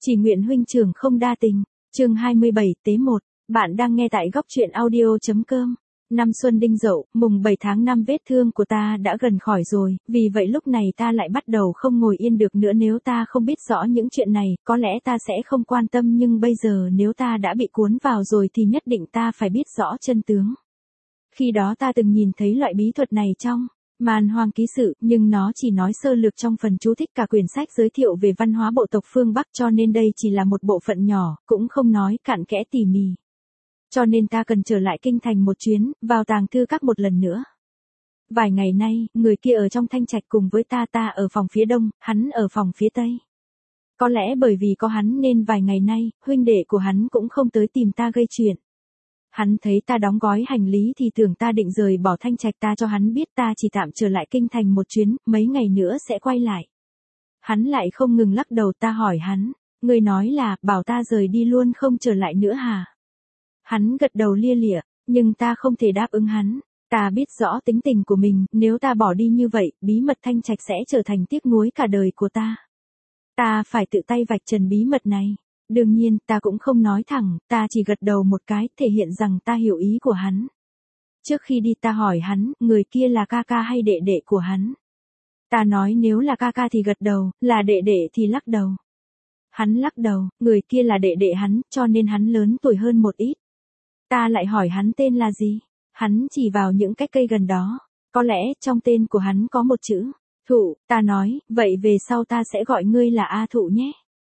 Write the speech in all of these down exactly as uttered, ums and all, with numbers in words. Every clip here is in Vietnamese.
Chỉ nguyện huynh trưởng không đa tình. Chương hai mươi bảy tế một. Bạn đang nghe tại góc truyện audio.com. Năm Xuân Đinh Dậu, mùng bảy tháng năm vết thương của ta đã gần khỏi rồi, vì vậy lúc này ta lại bắt đầu không ngồi yên được nữa. Nếu ta không biết rõ những chuyện này, có lẽ ta sẽ không quan tâm, nhưng bây giờ nếu ta đã bị cuốn vào rồi thì nhất định ta phải biết rõ chân tướng. Khi đó ta từng nhìn thấy loại bí thuật này trong Man Hoang Ký Sự, nhưng nó chỉ nói sơ lược trong phần chú thích. Cả quyển sách giới thiệu về văn hóa bộ tộc phương Bắc, cho nên đây chỉ là một bộ phận nhỏ, cũng không nói cặn kẽ tỉ mỉ. Cho nên ta cần trở lại kinh thành một chuyến, vào tàng thư các một lần nữa. Vài ngày nay, người kia ở trong thanh trạch cùng với ta, ta ở phòng phía đông, hắn ở phòng phía tây. Có lẽ bởi vì có hắn nên vài ngày nay, huynh đệ của hắn cũng không tới tìm ta gây chuyện. Hắn thấy ta đóng gói hành lý thì tưởng ta định rời bỏ thanh trạch. Ta cho hắn biết ta chỉ tạm trở lại kinh thành một chuyến, mấy ngày nữa sẽ quay lại. Hắn lại không ngừng lắc đầu. Ta hỏi hắn, ngươi nói là, bảo ta rời đi luôn không trở lại nữa hả? Hắn gật đầu lia lịa, nhưng ta không thể đáp ứng hắn. Ta biết rõ tính tình của mình, nếu ta bỏ đi như vậy, bí mật thanh trạch sẽ trở thành tiếc nuối cả đời của ta. Ta phải tự tay vạch trần bí mật này. Đương nhiên, ta cũng không nói thẳng, ta chỉ gật đầu một cái, thể hiện rằng ta hiểu ý của hắn. Trước khi đi ta hỏi hắn, người kia là ca ca hay đệ đệ của hắn? Ta nói nếu là ca ca thì gật đầu, là đệ đệ thì lắc đầu. Hắn lắc đầu, người kia là đệ đệ hắn, cho nên hắn lớn tuổi hơn một ít. Ta lại hỏi hắn tên là gì? Hắn chỉ vào những cái cây gần đó. Có lẽ trong tên của hắn có một chữ Thụ. Ta nói, vậy về sau ta sẽ gọi ngươi là A Thụ nhé.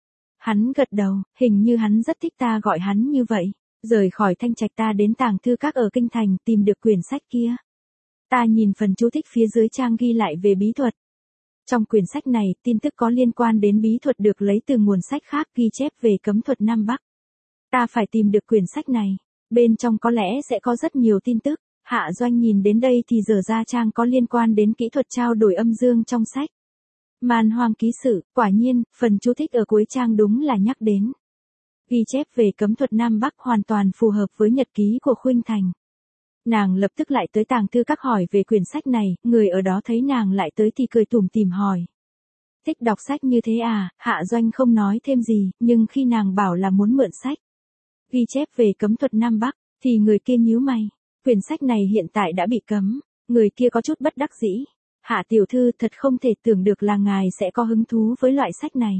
Hắn gật đầu, hình như hắn rất thích ta gọi hắn như vậy. Rời khỏi thanh trạch ta đến tàng thư các ở kinh thành, tìm được quyển sách kia. Ta nhìn phần chú thích phía dưới trang ghi lại về bí thuật. Trong quyển sách này, tin tức có liên quan đến bí thuật được lấy từ nguồn sách khác ghi chép về cấm thuật Nam Bắc. Ta phải tìm được quyển sách này. Bên trong có lẽ sẽ có rất nhiều tin tức. Hạ Doanh nhìn đến đây thì dở ra trang có liên quan đến kỹ thuật trao đổi âm dương trong sách Man Hoang Ký Sự. Quả nhiên, phần chú thích ở cuối trang đúng là nhắc đến. Ghi chép về cấm thuật Nam Bắc hoàn toàn phù hợp với nhật ký của Khuynh Thành. Nàng lập tức lại tới tàng thư các hỏi về quyển sách này, người ở đó thấy nàng lại tới thì cười tủm tỉm hỏi. Thích đọc sách như thế à? Hạ Doanh không nói thêm gì, nhưng khi nàng bảo là muốn mượn sách ghi chép về cấm thuật Nam Bắc, thì người kia nhíu mày. Quyển sách này hiện tại đã bị cấm. Người kia có chút bất đắc dĩ. Hạ tiểu thư, thật không thể tưởng được là ngài sẽ có hứng thú với loại sách này.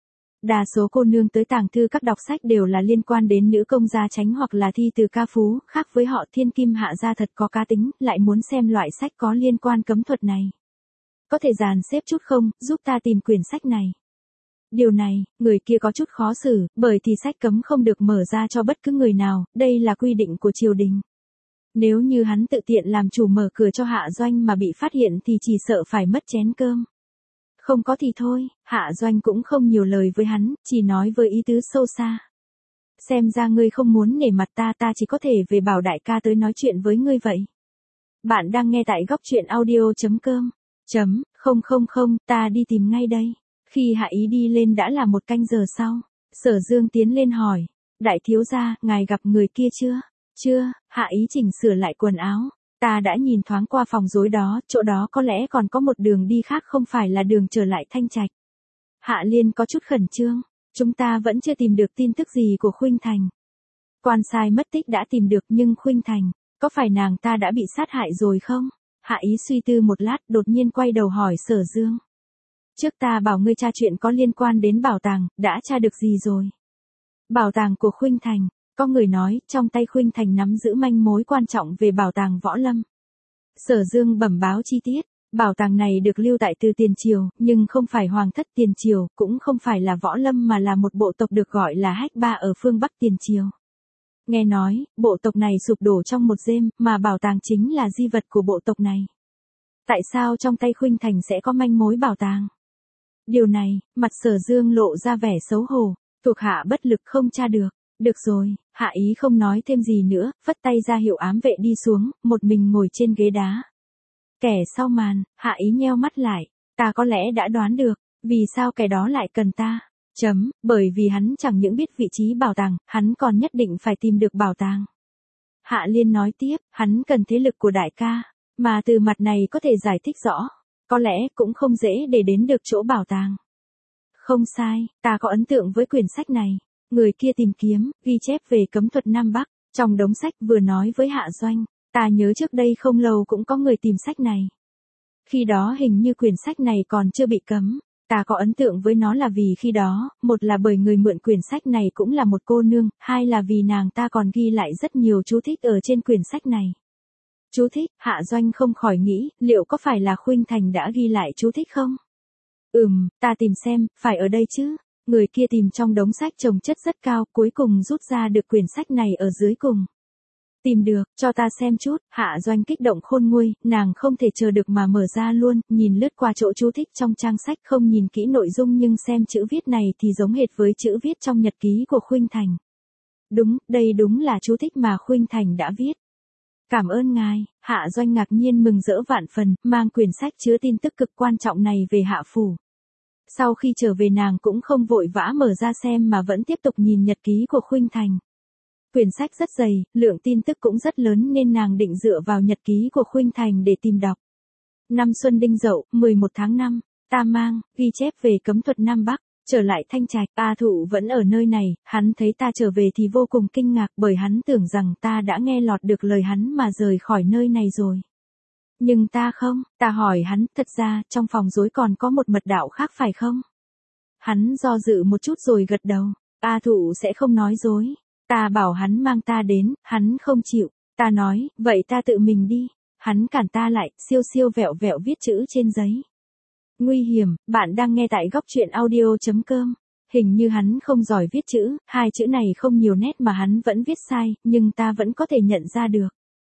Đa số cô nương tới tàng thư các đọc sách đều là liên quan đến nữ công gia chánh hoặc là thi từ ca phú, khác với họ thiên kim hạ gia thật có cá tính, lại muốn xem loại sách có liên quan cấm thuật này. Có thể dàn xếp chút không, giúp ta tìm quyển sách này. Điều này, người kia có chút khó xử, bởi thì sách cấm không được mở ra cho bất cứ người nào, đây là quy định của triều đình. Nếu như hắn tự tiện làm chủ mở cửa cho Hạ Doanh mà bị phát hiện thì chỉ sợ phải mất chén cơm. Không có thì thôi, Hạ Doanh cũng không nhiều lời với hắn, chỉ nói với ý tứ sâu xa. Xem ra ngươi không muốn nể mặt ta, ta chỉ có thể về bảo đại ca tới nói chuyện với ngươi vậy. Bạn đang nghe tại góc truyện audio.com. Chấm, không không không, ta đi tìm ngay đây. Khi Hạ Ý đi lên đã là một canh giờ sau. Sở Dương tiến lên hỏi. Đại thiếu gia, ngài gặp người kia chưa? Chưa. Hạ Ý chỉnh sửa lại quần áo. Ta đã nhìn thoáng qua phòng rối đó, chỗ đó có lẽ còn có một đường đi khác, không phải là đường trở lại thanh trạch. Hạ Liên có chút khẩn trương. Chúng ta vẫn chưa tìm được tin tức gì của Khuynh Thành. Quan sai mất tích đã tìm được, nhưng Khuynh Thành, có phải nàng ta đã bị sát hại rồi không? Hạ Ý suy tư một lát, đột nhiên quay đầu hỏi Sở Dương. Trước ta bảo ngươi tra chuyện có liên quan đến bảo tàng, đã tra được gì rồi? Bảo tàng của Khuynh Thành, có người nói, trong tay Khuynh Thành nắm giữ manh mối quan trọng về bảo tàng võ lâm. Sở Dương bẩm báo chi tiết, bảo tàng này được lưu tại từ tiền triều, nhưng không phải hoàng thất tiền triều, cũng không phải là võ lâm mà là một bộ tộc được gọi là Hách Ba ở phương Bắc tiền triều. Nghe nói, bộ tộc này sụp đổ trong một đêm, mà bảo tàng chính là di vật của bộ tộc này. Tại sao trong tay Khuynh Thành sẽ có manh mối bảo tàng? Điều này, mặt Sở Dương lộ ra vẻ xấu hổ, thuộc hạ bất lực không tra được. Được rồi, Hạ Ý không nói thêm gì nữa, phất tay ra hiệu ám vệ đi xuống, một mình ngồi trên ghế đá. Kẻ sau màn, Hạ Ý nheo mắt lại, ta có lẽ đã đoán được, vì sao kẻ đó lại cần ta? Chấm, bởi vì hắn chẳng những biết vị trí bảo tàng, hắn còn nhất định phải tìm được bảo tàng. Hạ Liên nói tiếp, hắn cần thế lực của đại ca, mà từ mặt này có thể giải thích rõ. Có lẽ cũng không dễ để đến được chỗ bảo tàng. Không sai, ta có ấn tượng với quyển sách này. Người kia tìm kiếm, ghi chép về cấm thuật Nam Bắc, trong đống sách vừa nói với Hạ Doanh, ta nhớ trước đây không lâu cũng có người tìm sách này. Khi đó hình như quyển sách này còn chưa bị cấm, ta có ấn tượng với nó là vì khi đó, một là bởi người mượn quyển sách này cũng là một cô nương, hai là vì nàng ta còn ghi lại rất nhiều chú thích ở trên quyển sách này. Chú thích, Hạ Doanh không khỏi nghĩ, liệu có phải là Khuynh Thành đã ghi lại chú thích không? Ừm, ta tìm xem, phải ở đây chứ. Người kia tìm trong đống sách chồng chất rất cao, cuối cùng rút ra được quyển sách này ở dưới cùng. Tìm được, cho ta xem chút, Hạ Doanh kích động khôn nguôi, nàng không thể chờ được mà mở ra luôn, nhìn lướt qua chỗ chú thích trong trang sách không nhìn kỹ nội dung nhưng xem chữ viết này thì giống hệt với chữ viết trong nhật ký của Khuynh Thành. Đúng, đây đúng là chú thích mà Khuynh Thành đã viết. Cảm ơn ngài, Hạ Doanh ngạc nhiên mừng rỡ vạn phần, mang quyển sách chứa tin tức cực quan trọng này về Hạ Phủ. Sau khi trở về nàng cũng không vội vã mở ra xem mà vẫn tiếp tục nhìn nhật ký của Khuynh Thành. Quyển sách rất dày, lượng tin tức cũng rất lớn nên nàng định dựa vào nhật ký của Khuynh Thành để tìm đọc. Năm Xuân Đinh Dậu, mười một tháng năm, ta mang, ghi chép về cấm thuật Nam Bắc, trở lại Thanh Trạch, A Thụ vẫn ở nơi này, hắn thấy ta trở về thì vô cùng kinh ngạc bởi hắn tưởng rằng ta đã nghe lọt được lời hắn mà rời khỏi nơi này rồi. Nhưng ta không, ta hỏi hắn, thật ra, trong phòng rối còn có một mật đạo khác phải không? Hắn do dự một chút rồi gật đầu, A Thụ sẽ không nói dối. Ta bảo hắn mang ta đến, hắn không chịu, ta nói, vậy ta tự mình đi. Hắn cản ta lại, siêu siêu vẹo vẹo viết chữ trên giấy. Nguy hiểm, bạn đang nghe tại góc truyện audio chấm com. Hình như hắn không giỏi viết chữ, hai chữ này không nhiều nét mà hắn vẫn viết sai, nhưng ta vẫn có thể nhận ra được.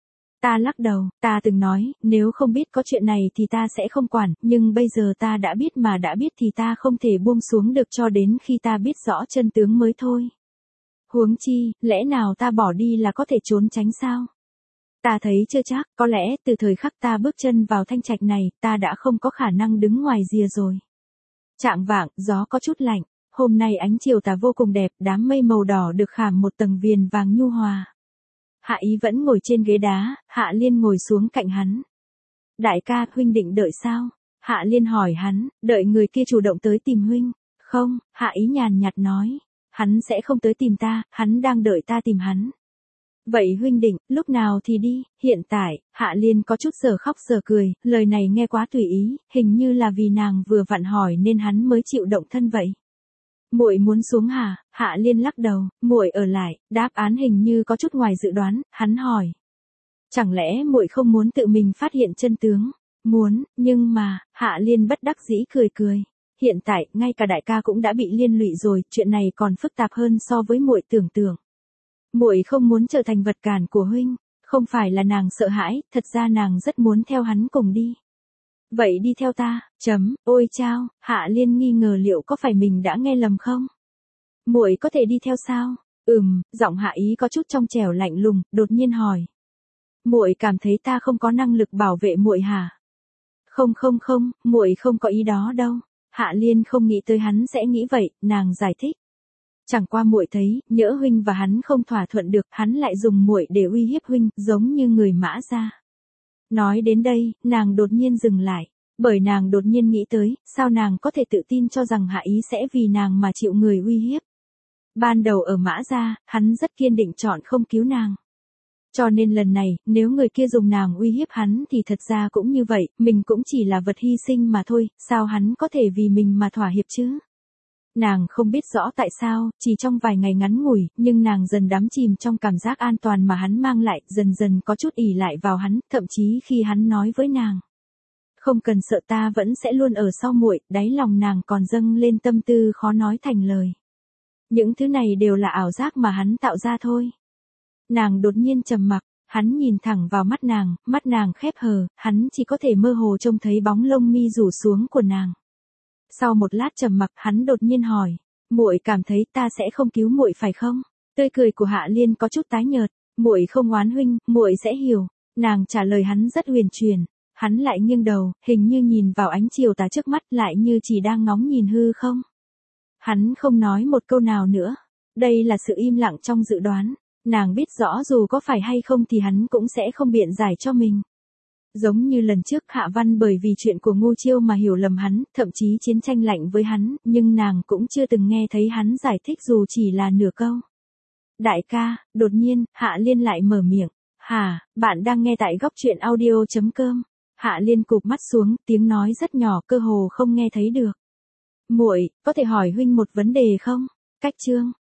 Ta lắc đầu, ta từng nói, nếu không biết có chuyện này thì ta sẽ không quản, nhưng bây giờ ta đã biết mà đã biết thì ta không thể buông xuống được cho đến khi ta biết rõ chân tướng mới thôi. Huống chi, lẽ nào ta bỏ đi là có thể trốn tránh sao? Ta thấy chưa chắc, có lẽ từ thời khắc ta bước chân vào Thanh Trạch này, ta đã không có khả năng đứng ngoài rìa rồi. Chạng vạng, gió có chút lạnh, hôm nay ánh chiều tà vô cùng đẹp, đám mây màu đỏ được khảm một tầng viền vàng nhu hòa. Hạ Ý vẫn ngồi trên ghế đá, Hạ Liên ngồi xuống cạnh hắn. Đại ca, huynh định đợi sao? Hạ Liên hỏi hắn, đợi người kia chủ động tới tìm huynh. Không, Hạ Ý nhàn nhạt nói. Hắn sẽ không tới tìm ta, hắn đang đợi ta tìm hắn. Vậy huynh định, lúc nào thì đi, hiện tại, Hạ Liên có chút giờ khóc giờ cười, lời này nghe quá tùy ý, hình như là vì nàng vừa vặn hỏi nên hắn mới chịu động thân vậy. Muội muốn xuống hả? Hạ Liên lắc đầu, muội ở lại, đáp án hình như có chút ngoài dự đoán, hắn hỏi. Chẳng lẽ muội không muốn tự mình phát hiện chân tướng? Muốn, nhưng mà, Hạ Liên bất đắc dĩ cười cười. Hiện tại, ngay cả đại ca cũng đã bị liên lụy rồi, chuyện này còn phức tạp hơn so với muội tưởng tượng. Muội không muốn trở thành vật cản của huynh, không phải là nàng sợ hãi, thật ra nàng rất muốn theo hắn cùng đi. Vậy đi theo ta, chấm, ôi chao, Hạ Liên nghi ngờ liệu có phải mình đã nghe lầm không? Muội có thể đi theo sao? Ừm, giọng Hạ Ý có chút trong trẻo lạnh lùng, đột nhiên hỏi. Muội cảm thấy ta không có năng lực bảo vệ muội hả? Không không không, muội không có ý đó đâu. Hạ Liên không nghĩ tới hắn sẽ nghĩ vậy, nàng giải thích. Chẳng qua muội thấy, nhỡ huynh và hắn không thỏa thuận được, hắn lại dùng muội để uy hiếp huynh, giống như người Mã Gia. Nói đến đây, nàng đột nhiên dừng lại, bởi nàng đột nhiên nghĩ tới, sao nàng có thể tự tin cho rằng Hạ Ý sẽ vì nàng mà chịu người uy hiếp. Ban đầu ở Mã Gia, hắn rất kiên định chọn không cứu nàng. Cho nên lần này, nếu người kia dùng nàng uy hiếp hắn thì thật ra cũng như vậy, mình cũng chỉ là vật hy sinh mà thôi, sao hắn có thể vì mình mà thỏa hiệp chứ? Nàng không biết rõ tại sao, chỉ trong vài ngày ngắn ngủi, nhưng nàng dần đắm chìm trong cảm giác an toàn mà hắn mang lại, dần dần có chút ỷ lại vào hắn, thậm chí khi hắn nói với nàng. Không cần sợ, ta vẫn sẽ luôn ở sau muội, đáy lòng nàng còn dâng lên tâm tư khó nói thành lời. Những thứ này đều là ảo giác mà hắn tạo ra thôi. Nàng đột nhiên trầm mặc, hắn nhìn thẳng vào mắt nàng, mắt nàng khép hờ, hắn chỉ có thể mơ hồ trông thấy bóng lông mi rủ xuống của nàng. Sau một lát trầm mặc, hắn đột nhiên hỏi, muội cảm thấy ta sẽ không cứu muội phải không? Tươi cười của Hạ Liên có chút tái nhợt, muội không oán huynh, muội sẽ hiểu. Nàng trả lời hắn rất huyền truyền, hắn lại nghiêng đầu, hình như nhìn vào ánh chiều tà trước mắt, lại như chỉ đang ngóng nhìn hư không. Hắn không nói một câu nào nữa, đây là sự im lặng trong dự đoán. Nàng biết rõ dù có phải hay không thì hắn cũng sẽ không biện giải cho mình. Giống như lần trước Hạ Văn bởi vì chuyện của Ngô Chiêu mà hiểu lầm hắn, thậm chí chiến tranh lạnh với hắn, nhưng nàng cũng chưa từng nghe thấy hắn giải thích dù chỉ là nửa câu. Đại ca, đột nhiên, Hạ Liên lại mở miệng. Hả, bạn đang nghe tại góc truyện audio.com. Hạ Liên cụp mắt xuống, tiếng nói rất nhỏ, cơ hồ không nghe thấy được. Muội, có thể hỏi huynh một vấn đề không? Cách chương.